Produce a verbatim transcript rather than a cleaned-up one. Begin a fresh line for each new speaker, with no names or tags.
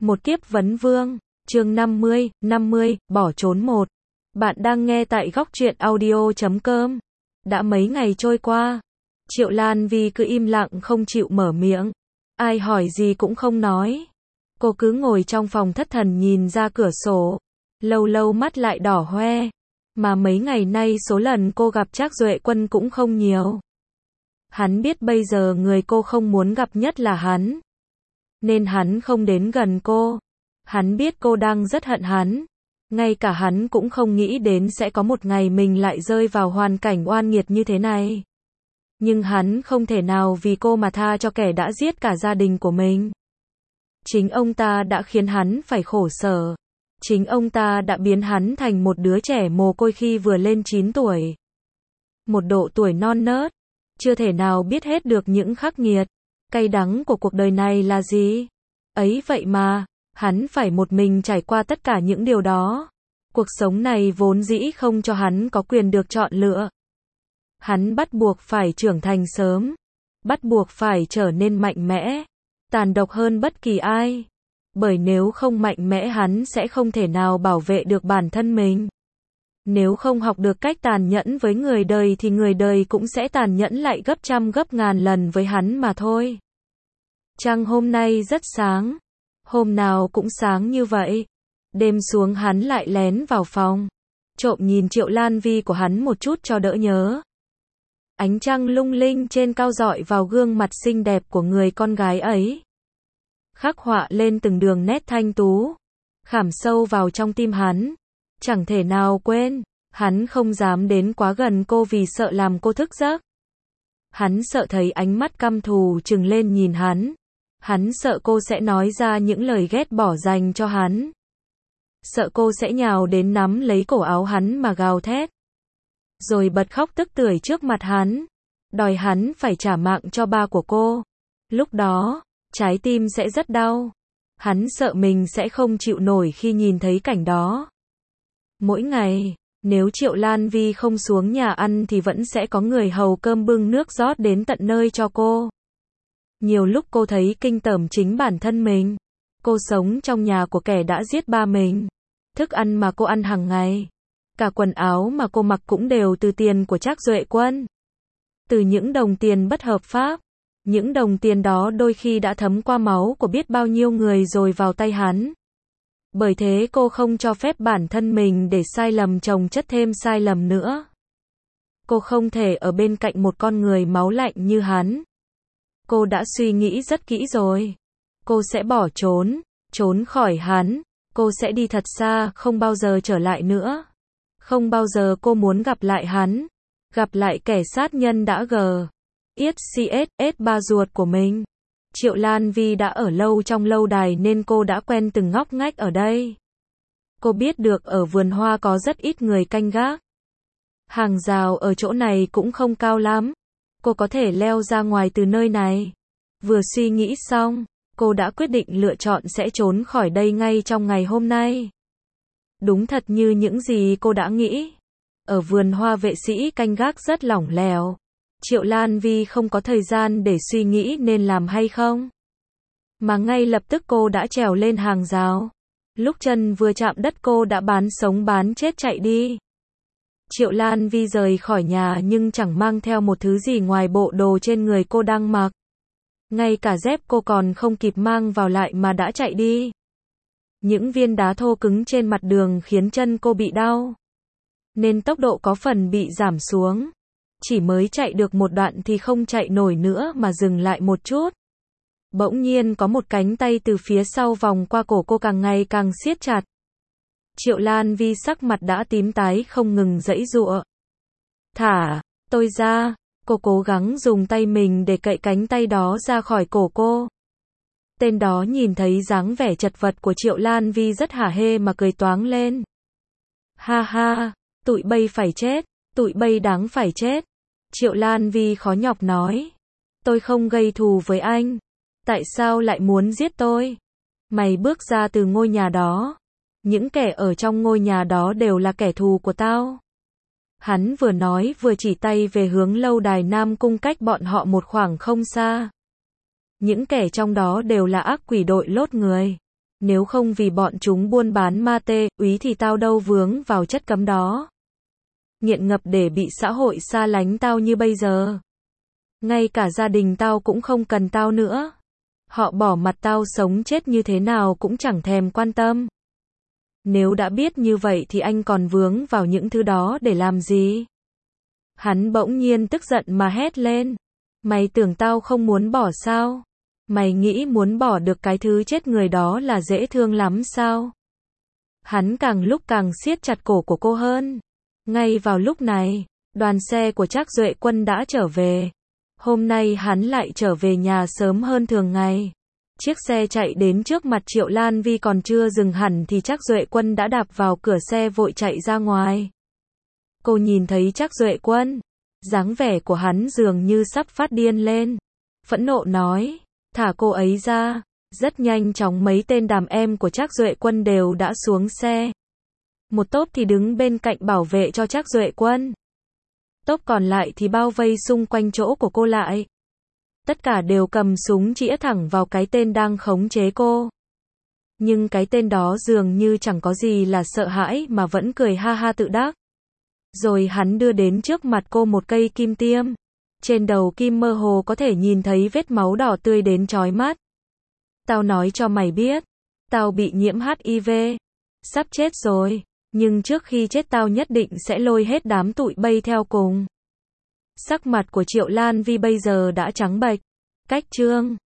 Một kiếp vấn vương, chương năm mươi, năm mươi, bỏ trốn một. Bạn đang nghe tại góc truyện audio chấm com. Đã mấy ngày trôi qua, Triệu Lan Vi cứ im lặng không chịu mở miệng. Ai hỏi gì cũng không nói. Cô cứ ngồi trong phòng thất thần nhìn ra cửa sổ. Lâu lâu mắt lại đỏ hoe. Mà mấy ngày nay số lần cô gặp Trác Duệ Quân cũng không nhiều. Hắn biết bây giờ người cô không muốn gặp nhất là hắn. Nên hắn không đến gần cô. Hắn biết cô đang rất hận hắn. Ngay cả hắn cũng không nghĩ đến sẽ có một ngày mình lại rơi vào hoàn cảnh oan nghiệt như thế này. Nhưng hắn không thể nào vì cô mà tha cho kẻ đã giết cả gia đình của mình. Chính ông ta đã khiến hắn phải khổ sở. Chính ông ta đã biến hắn thành một đứa trẻ mồ côi khi vừa lên chín tuổi. Một độ tuổi non nớt, chưa thể nào biết hết được những khắc nghiệt, cay đắng của cuộc đời này là gì. Ấy vậy mà, hắn phải một mình trải qua tất cả những điều đó. Cuộc sống này vốn dĩ không cho hắn có quyền được chọn lựa. Hắn bắt buộc phải trưởng thành sớm, bắt buộc phải trở nên mạnh mẽ, tàn độc hơn bất kỳ ai. Bởi nếu không mạnh mẽ hắn sẽ không thể nào bảo vệ được bản thân mình. Nếu không học được cách tàn nhẫn với người đời thì người đời cũng sẽ tàn nhẫn lại gấp trăm gấp ngàn lần với hắn mà thôi. Trăng hôm nay rất sáng. Hôm nào cũng sáng như vậy. Đêm xuống hắn lại lén vào phòng. Trộm nhìn Triệu Lan Vi của hắn một chút cho đỡ nhớ. Ánh trăng lung linh trên cao rọi vào gương mặt xinh đẹp của người con gái ấy. Khắc họa lên từng đường nét thanh tú. Khảm sâu vào trong tim hắn. Chẳng thể nào quên. Hắn không dám đến quá gần cô vì sợ làm cô thức giấc. Hắn sợ thấy ánh mắt căm thù trừng lên nhìn hắn. Hắn sợ cô sẽ nói ra những lời ghét bỏ dành cho hắn. Sợ cô sẽ nhào đến nắm lấy cổ áo hắn mà gào thét. Rồi bật khóc tức tưởi trước mặt hắn. Đòi hắn phải trả mạng cho ba của cô. Lúc đó, trái tim sẽ rất đau. Hắn sợ mình sẽ không chịu nổi khi nhìn thấy cảnh đó. Mỗi ngày, nếu Triệu Lan Vi không xuống nhà ăn thì vẫn sẽ có người hầu cơm bưng nước rót đến tận nơi cho cô. Nhiều lúc cô thấy kinh tởm chính bản thân mình. Cô sống trong nhà của kẻ đã giết ba mình. Thức ăn mà cô ăn hàng ngày, cả quần áo mà cô mặc cũng đều từ tiền của Trác Duệ Quân. Từ những đồng tiền bất hợp pháp. Những đồng tiền đó đôi khi đã thấm qua máu của biết bao nhiêu người rồi vào tay hắn. Bởi thế cô không cho phép bản thân mình để sai lầm chồng chất thêm sai lầm nữa. Cô không thể ở bên cạnh một con người máu lạnh như hắn. Cô đã suy nghĩ rất kỹ rồi. Cô sẽ bỏ trốn, trốn khỏi hắn. Cô sẽ đi thật xa, không bao giờ trở lại nữa. Không bao giờ cô muốn gặp lại hắn. Gặp lại kẻ sát nhân đã gờ. Yết xê ét ba ruột của mình. Triệu Lan Vi đã ở lâu trong lâu đài nên cô đã quen từng ngóc ngách ở đây. Cô biết được ở vườn hoa có rất ít người canh gác. Hàng rào ở chỗ này cũng không cao lắm. Cô có thể leo ra ngoài từ nơi này. Vừa suy nghĩ xong, cô đã quyết định lựa chọn sẽ trốn khỏi đây ngay trong ngày hôm nay. Đúng thật như những gì cô đã nghĩ. Ở vườn hoa vệ sĩ canh gác rất lỏng lẻo. Triệu Lan Vi không có thời gian để suy nghĩ nên làm hay không. Mà ngay lập tức cô đã trèo lên hàng rào. Lúc chân vừa chạm đất cô đã bán sống bán chết chạy đi. Triệu Lan Vi rời khỏi nhà nhưng chẳng mang theo một thứ gì ngoài bộ đồ trên người cô đang mặc. Ngay cả dép cô còn không kịp mang vào lại mà đã chạy đi. Những viên đá thô cứng trên mặt đường khiến chân cô bị đau. Nên tốc độ có phần bị giảm xuống. Chỉ mới chạy được một đoạn thì không chạy nổi nữa mà dừng lại một chút. Bỗng nhiên có một cánh tay từ phía sau vòng qua cổ cô càng ngày càng siết chặt. Triệu Lan Vi sắc mặt đã tím tái không ngừng giãy giụa. Thả tôi ra. Cô cố gắng dùng tay mình để cậy cánh tay đó ra khỏi cổ cô. Tên đó nhìn thấy dáng vẻ chật vật của Triệu Lan Vi rất hả hê mà cười toáng lên. Ha ha, tụi bay phải chết, tụi bay đáng phải chết. Triệu Lan Vi khó nhọc nói. Tôi không gây thù với anh. Tại sao lại muốn giết tôi? Mày bước ra từ ngôi nhà đó. Những kẻ ở trong ngôi nhà đó đều là kẻ thù của tao. Hắn vừa nói vừa chỉ tay về hướng lâu đài Nam Cung cách bọn họ một khoảng không xa. Những kẻ trong đó đều là ác quỷ đội lốt người. Nếu không vì bọn chúng buôn bán ma tê, úy thì tao đâu vướng vào chất cấm đó. Nghiện ngập để bị xã hội xa lánh tao như bây giờ. Ngay cả gia đình tao cũng không cần tao nữa. Họ bỏ mặt tao sống chết như thế nào cũng chẳng thèm quan tâm. Nếu đã biết như vậy thì anh còn vướng vào những thứ đó để làm gì? Hắn bỗng nhiên tức giận mà hét lên. Mày tưởng tao không muốn bỏ sao? Mày nghĩ muốn bỏ được cái thứ chết người đó là dễ thương lắm sao? Hắn càng lúc càng siết chặt cổ của cô hơn. Ngay vào lúc này, đoàn xe của Trác Duệ Quân đã trở về. Hôm nay hắn lại trở về nhà sớm hơn thường ngày. Chiếc xe chạy đến trước mặt Triệu Lan Vi còn chưa dừng hẳn thì Trác Duệ Quân đã đạp vào cửa xe vội chạy ra ngoài. Cô nhìn thấy Trác Duệ Quân, dáng vẻ của hắn dường như sắp phát điên lên. Phẫn nộ nói, thả cô ấy ra. Rất nhanh chóng mấy tên đàn em của Trác Duệ Quân đều đã xuống xe. Một tốp thì đứng bên cạnh bảo vệ cho Trác Duệ Quân. Tốp còn lại thì bao vây xung quanh chỗ của cô lại. Tất cả đều cầm súng chĩa thẳng vào cái tên đang khống chế cô. Nhưng cái tên đó dường như chẳng có gì là sợ hãi mà vẫn cười ha ha tự đắc. Rồi hắn đưa đến trước mặt cô một cây kim tiêm. Trên đầu kim mơ hồ có thể nhìn thấy vết máu đỏ tươi đến chói mắt. Tao nói cho mày biết, tao bị nhiễm hát i vê. Sắp chết rồi, nhưng trước khi chết tao nhất định sẽ lôi hết đám tụi bay theo cùng. Sắc mặt của Triệu Lan Vi bây giờ đã trắng bệch. Cách chương